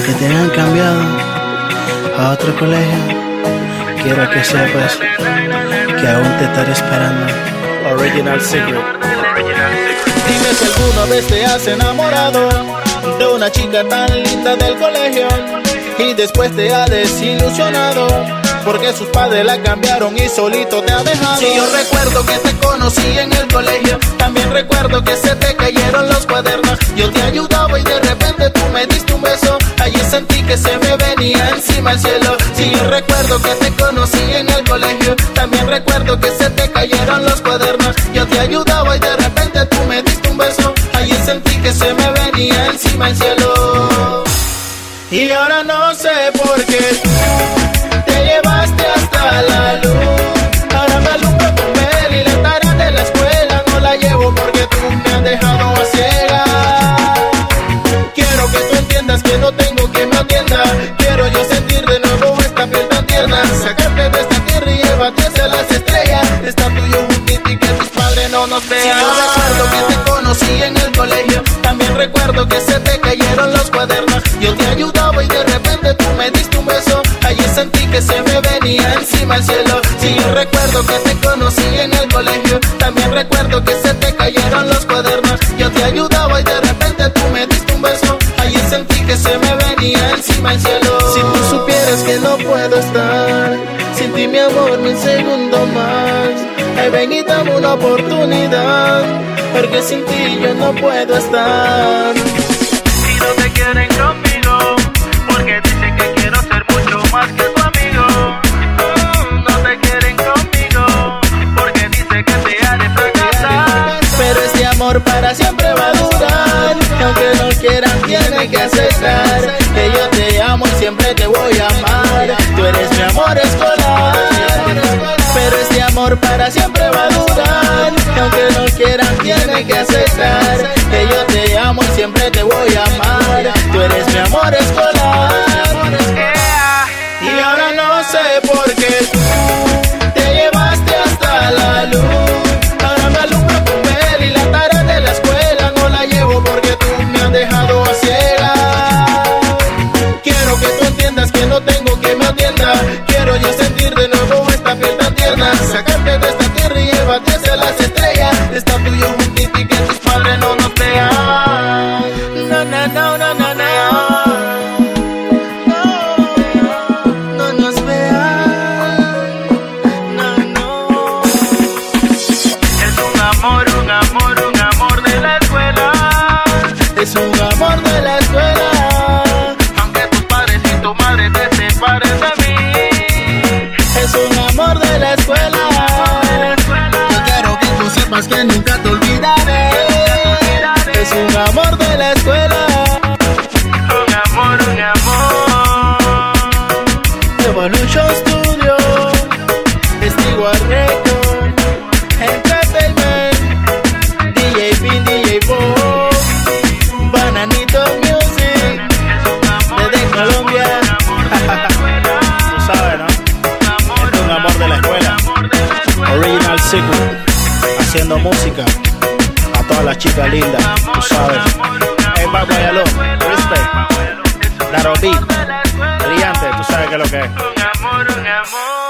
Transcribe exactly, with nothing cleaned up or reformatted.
aunque te hayan cambiado a otro colegio, quiero que sepas que aún te estaré esperando. Original Secret. Dime si alguna vez te has enamorado de una chica tan linda del colegio y después te ha desilusionado porque sus padres la cambiaron y solito te ha dejado. Si yo recuerdo que te conocí en el colegio, también recuerdo que se te cayeron los cuadernos. Yo te ayudaba y de repente tú me diste un beso. Allí sentí que se me venía encima el cielo. Si yo recuerdo que te conocí en el colegio, también recuerdo que se te cayeron los cuadernos. Yo te ayudaba y de repente tú me diste un beso. Allí sentí que se me venía encima el cielo. Y ahora no sé por qué tú te llevaste hasta la luz. Ahora me alumbro con ver y la tarea de la escuela no la llevo porque tú me has dejado a ciegas. Quiero que tú entiendas que no tengo quien me atienda. Quiero yo sentir de nuevo esta piel tan tierna, sacarte de esta tierra y llevarte hacia las estrellas. Está tuyo juntito y que tus padres no nos vean. Si yo recuerdo que te conocí en el colegio, también recuerdo que se te cayeron los cuadernos. Yo te ayudaba y de repente tú me diste un beso. Allí sentí que se me venía encima el cielo. Si yo recuerdo que te conocí en el colegio, también recuerdo que se te cayeron los cuadernos. Yo te ayudaba y de repente tú me diste un beso. Allí sentí que se me venía encima el cielo. Si tú supieras que no puedo estar sin ti, mi amor, ni un segundo más. Ay, ven y dame una oportunidad, porque sin ti yo no puedo estar. Si no te quieren conmigo, porque dicen que quiero ser mucho más que tu amigo. No te quieren conmigo, porque dicen que te haré fracasar. Pero este amor para siempre va a durar, y aunque no quieran tienen que aceptar que yo te amo y siempre te voy a amar. Tú eres mi amor escolar. Pero este amor para siempre va a durar, y aunque no quieran tienen que aceptar que yo te amo y siempre te voy a amar. Tú eres mi amor escolar. Y ahora no sé por qué tú te llevaste hasta la luz. Ahora me alumbro con ver y la tarea de la escuela no la llevo porque tú me has dejado a ciegas. Quiero que tú entiendas que no tengo quien me atienda. Quiero yo sentir de nuevo esta piel tan tierna, sacarte de esta tierra y llevarte hacia las estrellas. Está tuyo juntito y que tus padres no nos vean. No, no, no, no, no, no. No nos vean. No, no. Es un amor, un amor, un amor de la escuela. Es un amor de la escuela. Aunque tus padres y tu madre te separen de mí. Es un amor de la escuela. Yo quiero que tú sepas que nunca te olvidaré. Es un amor de la escuela. Un amor, un amor. Evolution Studio, Stewart Record, Entertainment, D J Pin, D J Bob, Bananito Music, desde Colombia. Tú sabes, ¿no? Es un amor de la escuela. Original Secret. Haciendo música a todas las chicas lindas, tú sabes. Hey, Babayalo, respect. Darobi, brillante, tú sabes que es lo que es. Un amor, un amor.